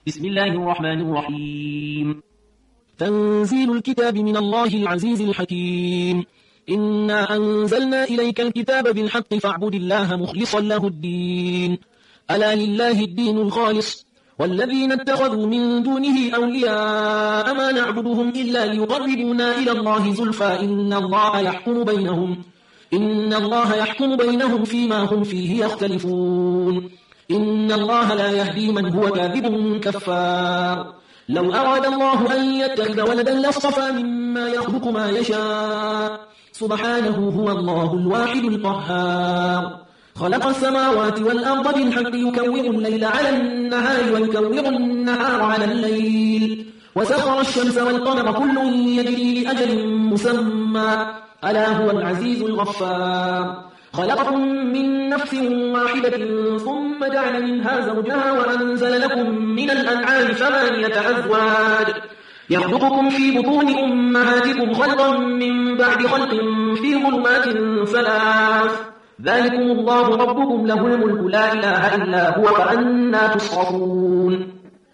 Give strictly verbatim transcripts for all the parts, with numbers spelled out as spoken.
بسم الله الرحمن الرحيم. تنزيل الكتاب من الله العزيز الحكيم. إنا أنزلنا إليك الكتاب بالحق فاعبد الله مخلصا له الدين. ألا لله الدين الخالص والذين اتخذوا من دونه أولياء ما نعبدهم إلا ليقربونا إلى الله زلفى إن الله يحكم بينهم إن الله يحكم بينهم فيما هم فيه يختلفون. إن الله لا يهدي من هو كاذب كفار. لو أراد الله أن يتخذ ولدا لاصطفى مما يخلق ما يشاء سبحانه هو الله الواحد القهار. خلق السماوات والأرض بالحق يكور الليل على النهار ويكور النهار على الليل وسخر الشمس والقمر كل يجري لأجل مسمى ألا هو العزيز الغفار. خلقكم من نفس واحدة ثم جعل منها زوجها وأنزل لكم من الأنعام ثمانية أزواج يخلقكم في بطون أمهاتكم خلقا من بعد خلق في ظلمات ثلاث ذلكم الله ربكم له الملك لا إله إلا هو فأنى تصرفون.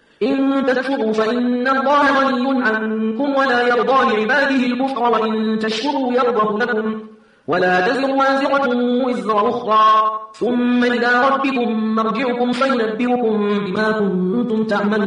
إن تكفروا فإن الله غني عنكم ولا يرضى لعباده الكفر وإن تشكروا يرضه لكم ولا تزر وازرة وزر أخرى ثم إلى ربكم مرجعكم فينبئكم بما كنتم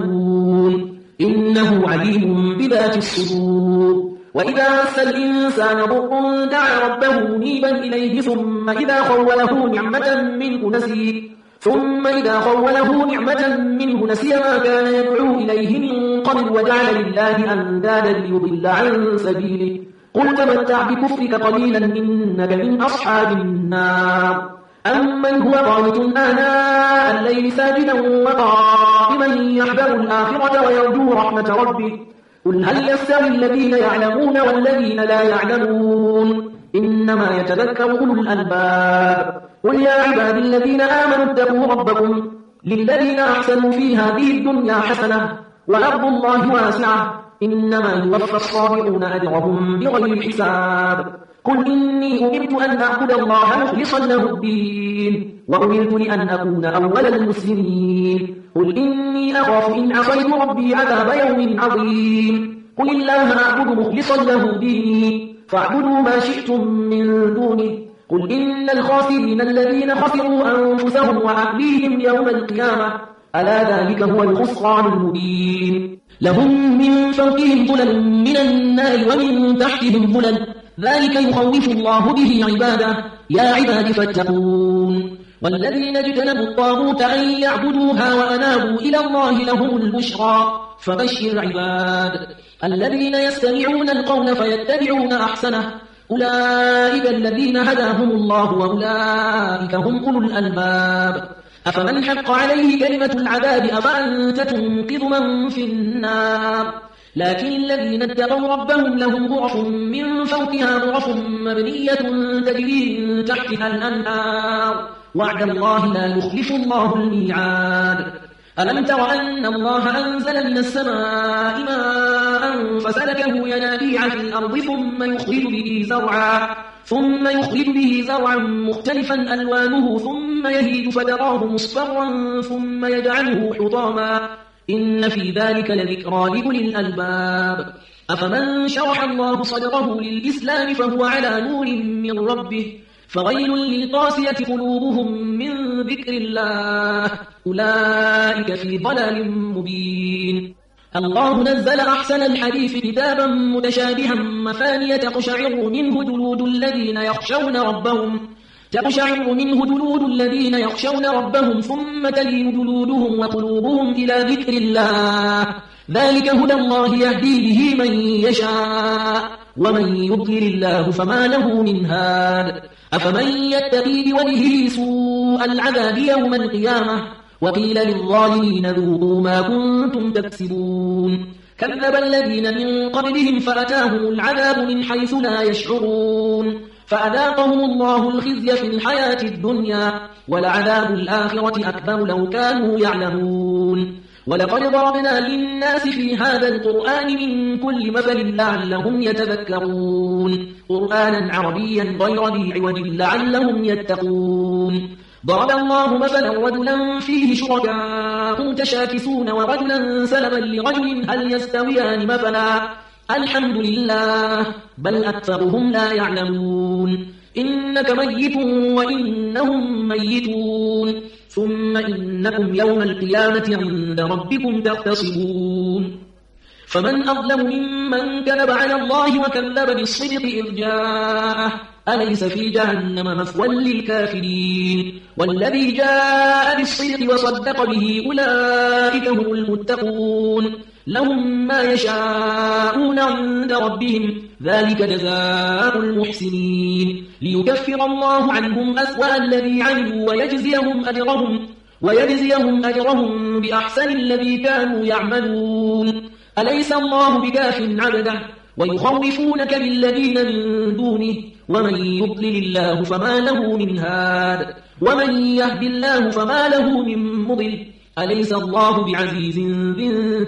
تعملون إنه عليم بذات الصدور. وإذا مس الإنسان ضر دعا ربه منيبا إليه ثم إذا خوله نعمة منه نسي ثم إذا خوله نعمة منه نسي ما كان يدعو إليه من قبل وجعل لله أندادا ليضل عن سبيله قل تمتع بكفرك قليلا إنك من أصحاب النار. أمن هو قانت آناء الليل ساجدا وقائما يحذر الآخرة ويرجو رحمة ربه قل هل يستوي الذين يعلمون والذين لا يعلمون إنما يتذكر أولو الألباب. قل يا عبادي الذين آمنوا اتقوا ربكم للذين أحسنوا في هذه الدنيا حسنة وأرض الله واسعة إنما يوفى الصابرون أجرهم بغير حساب. قل إني أمرت أن أعبد الله مخلصا له الدين وأمرت لأن أكون أول المسلمين. قل إني أخاف إن عصيت ربي عذاب يوم عظيم. قل الله أعبد مخلصا له ديني فاعبدوا ما شئتم من دونه. قل إن الخاسرين الذين خسروا أنفسهم وأهليهم يوم القيامة ألا ذلك هو الخسران المبين. لهم من فوقهم ظلل من النار ومن تحتهم ظلل ذلك يخوف الله به عباده يا عباد فاتقون. والذين اجتنبوا الطاغوت أن يعبدوها وأنابوا إلى الله لهم البشرى فبشر عباد الذين يستمعون القول فيتبعون أحسنه أولئك الذين هداهم الله وأولئك هم أولو الألباب. أفمن حق عليه كلمة العذاب أفأنت تنقذ من في النار. لكن الذين اتقوا ربهم لهم غرف من فوقها غرف مبنية تجري من تحتها الأنهار وعد الله لا يخلف الله الميعاد. ألم تر أن الله أنزل من السماء ماء فسلكه ينابيع في الأرض ثم يخرج به زرعا ثم يخرج به زرعا مختلفا ألوانه ثم يهيج فتراه مصفرا ثم يجعله حطاما إن في ذلك لذكرى لأولي الألباب. أفمن شرح الله صدره للإسلام فهو على نور من ربه فغيل للقاسية قلوبهم من ذكر الله أولئك في ضلال مبين. الله نزل أحسن الحديث كتابا متشابها مثانية تقشعر منه جلود الذين يخشون ربهم تقشعر منه جلود الذين يخشون ربهم ثم تلين جلودهم وقلوبهم إلى ذكر الله ذلك هدى الله يهدي به من يشاء ومن يضلل الله فما له من هاد. أفمن يتقي بوجهه سوء العذاب يوم القيامة وقيل للظالمين ذوقوا ما كنتم تكسبون. كذب الذين من قبلهم فأتاهم العذاب من حيث لا يشعرون فأذاقهم الله الخزي في الحياة الدنيا ولعذاب الآخرة أكبر لو كانوا يعلمون. ولقد ضربنا للناس في هذا القرآن من كل مثل لعلهم يتذكرون قرآنا عربيا غير ذي عوج لعلهم يتقون. ضرب الله مثلا رجلا فيه شركاء متشاكسون ورجلا سلما لرجل هل يستويان مثلا الحمد لله بل أكثرهم لا يعلمون إنك ميت وإنهم ميتون ثم إنكم يوم القيامة عند ربكم تختصمون فمن أظلم ممن كذب على الله وكذب بالصدق إذ جاءه أليس في جهنم مثوى للكافرين والذي جاء بالصدق وصدق به أولئك هم المتقون لهم ما يشاءون عند ربهم ذلك جزاء المحسنين ليكفر الله عنهم أسوأ الذي عملوا ويجزيهم أجرهم ويجزيهم أجرهم بأحسن الذي كانوا يعملون أليس الله بكاف عبده ويخوفونك بالذين من دونه ومن يضلل الله فما له من هاد ومن يهد الله فما له من مضل أليس الله بعزيز ذي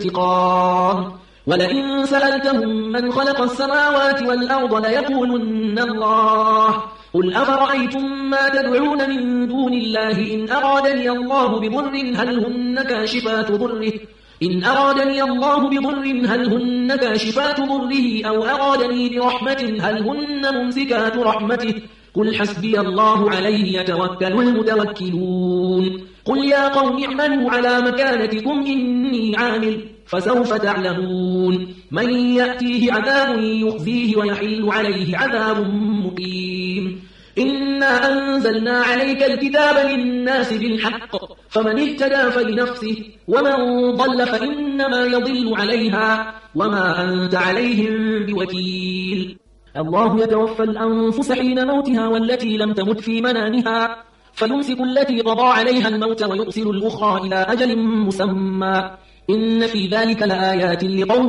انتقام ولئن سألتهم من خلق السماوات والأرض ليقولن الله قل أفرأيتم ما تدعون من دون الله إن أرادني الله بضر هل هن كاشفات ضره إن أرادني الله بضر هل هن كاشفات ضره أو أرادني برحمة هل هن ممسكات رحمته قل حسبي الله عليه يتوكل المتوكلون قل يا قوم اعملوا على مكانتكم إني عامل فسوف تعلمون من يأتيه عذاب يخزيه ويحل عليه عذاب مقيم إنا أنزلنا عليك الكتاب للناس بالحق فمن اهتدى فلنفسه ومن ضل فإنما يضل عليها وما أنت عليهم بوكيل الله يتوفى الأنفس حين موتها والتي لم تمت في منامها فيمسك التي قضى عليها الموت ويرسل الأخرى إلى أجل مسمى إن في ذلك لآيات لقوم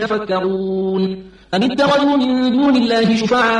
يتفكرون أم اتخذوا من دون الله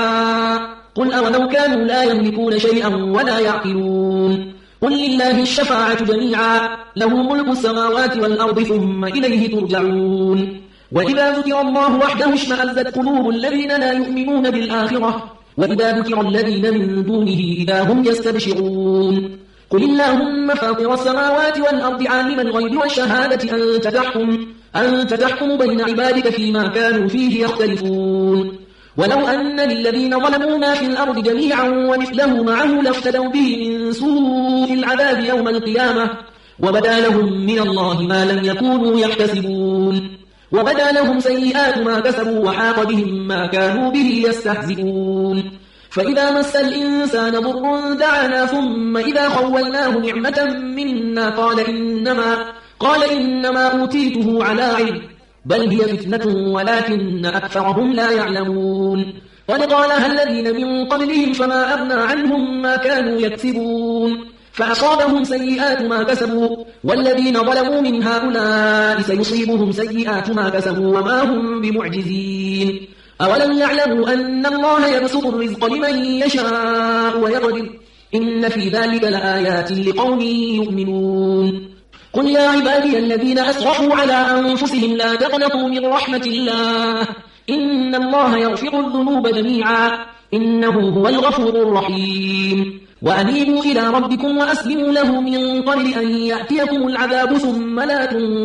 شفعاء قل أولو كانوا لا يملكون شيئا ولا يعقلون قل لله الشفاعة جميعا له ملك السماوات والأرض ثم إليه ترجعون وإذا ذكر الله وحده اشمأزت قلوب الذين لا يؤمنون بالآخرة وإذا ذكر الذين من دونه إذا هم يستبشرون قل اللهم فاطر السماوات والأرض عالم الغيب والشهادة أنت تحكم, أنت تحكم بين عبادك فيما كانوا فيه يختلفون ولو أن للذين ظلموا ما في الأرض جميعا ومثله معه لافتدوا به من سوء العذاب يوم القيامة وبدا لهم من الله ما لم يكونوا يحتسبون وبدا لهم سيئات ما كسبوا وحاق بهم ما كانوا به يستهزئون فإذا مس الإنسان ضر دعانا ثم إذا خولناه نعمة منا قال إنما, قال إنما أوتيته على علم بل هي فتنة ولكن أكثرهم لا يعلمون قد قالها الذين من قبلهم فما أغنى عنهم ما كانوا يكسبون فأصابهم سيئات ما كسبوا والذين ظلموا من هؤلاء سيصيبهم سيئات ما كسبوا وما هم بمعجزين أولم يعلموا أن الله يبسط الرزق لمن يشاء ويقدر إن في ذلك لآيات لقوم يؤمنون قل يا عبادي الذين أسرفوا على أنفسهم لا تقنطوا من رحمة الله إن الله يغفر الذنوب جميعا إنه هو الغفور الرحيم وأنيبوا إلى ربكم وأسلموا له من قبل أن يأتيكم العذاب ثم لا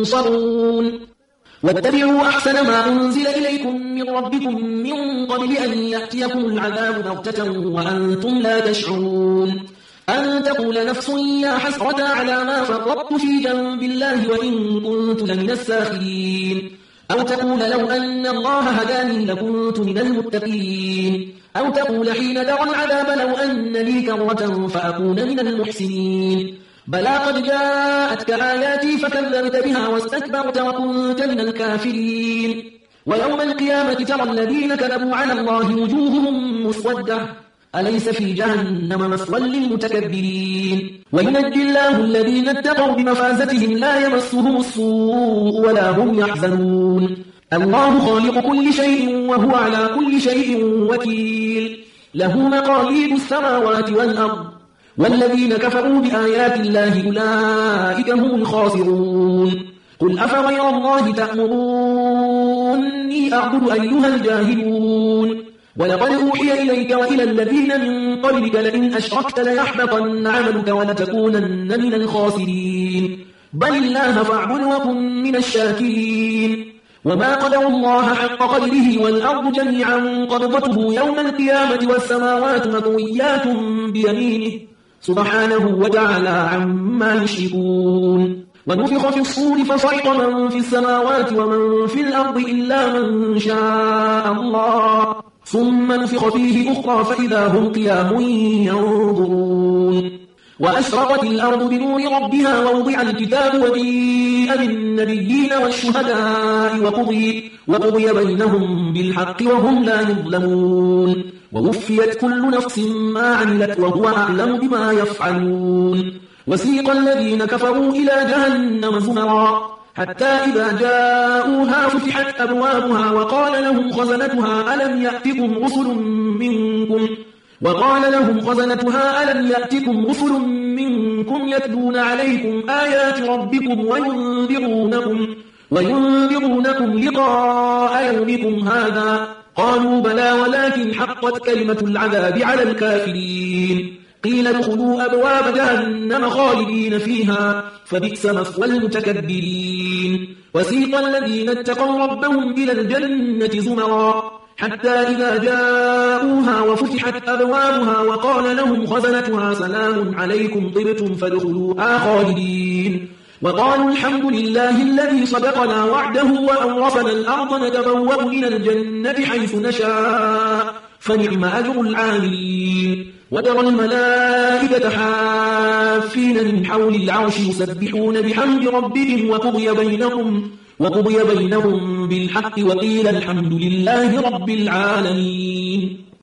تنصرون واتبعوا أحسن ما أنزل إليكم من ربكم من قبل أن يأتيكم العذاب بغتة وأنتم لا تشعرون أن تقول نفس يا حسرة على ما فرطت في جنب الله وإن كنت لمن الساخرين أو تقول لو أن الله هداني لكنت من المتقين أو تقول حين ترى العذاب لو أن لي كرة فأكون من المحسنين بلى قد جاءتك آياتي فكذبت بها واستكبرت وكنت من الكافرين ويوم القيامة ترى الذين كذبوا على الله وجوههم مسودة أليس في جهنم مثوى للمتكبرين وينجي الله الذين اتقوا بمفازتهم لا يمسهم السوء ولا هم يحزنون الله خالق كل شيء وهو على كل شيء وكيل له مقاليد السماوات والأرض والذين كفروا بآيات الله أولئك هم الخاسرون قل أفغير الله تأمروني أعبد أيها الجاهلون ولقد أوحي إليك وإلى الذين من قبلك لئن أشركت ليحبطن عملك ولتكونن من الخاسرين بل الله فاعبد وكن من الشاكرين وما قدروا الله حق قدره والأرض جميعا قبضته يوم القيامة والسماوات مطويات بيمينه سبحانه وتعالى عما يشركون ونفخ في الصور فصعق من في السماوات ومن في الأرض إلا من شاء الله ثم نفخ فيه أخرى فإذا هم قيام ينظرون وأشرقت الأرض بنور ربها ووضع الكتاب وجيء بالنبيين والشهداء وقضي, وقضي بينهم بالحق وهم لا يظلمون ووفيت كل نفس ما عملت وهو أعلم بما يفعلون وسيق الذين كفروا إلى جهنم زمرا حتى إذا جاءوها فتحت أبوابها وقال لهم خزنتها ألم يأتكم رسل منكم وقال لهم خزنتها ألم يأتكم رسل منكم يتلون عليكم آيات ربكم وينذرونكم, وينذرونكم لقاء يومكم هذا قالوا بلى ولكن حقت كلمة العذاب على الكافرين قيل ادخلوا أبواب جهنم خالدين فيها فبئس مثوى المتكبرين وسيق الذين اتقوا ربهم إلى الجنة زمرا حتى إذا جاءوها وفتحت أبوابها وقال لهم خزنتها سلام عليكم طبتم فادخلوها خالدين وقالوا الحمد لله الذي صدقنا وعده وأورثنا الأرض نتبوأ من الجنة حيث نشاء فنعم أجر العاملين وترى الملائكة حافين من حول العرش يسبحون بحمد ربهم وقضي بينهم وقضي بينهم بالحق وقيل الحمد لله رب العالمين.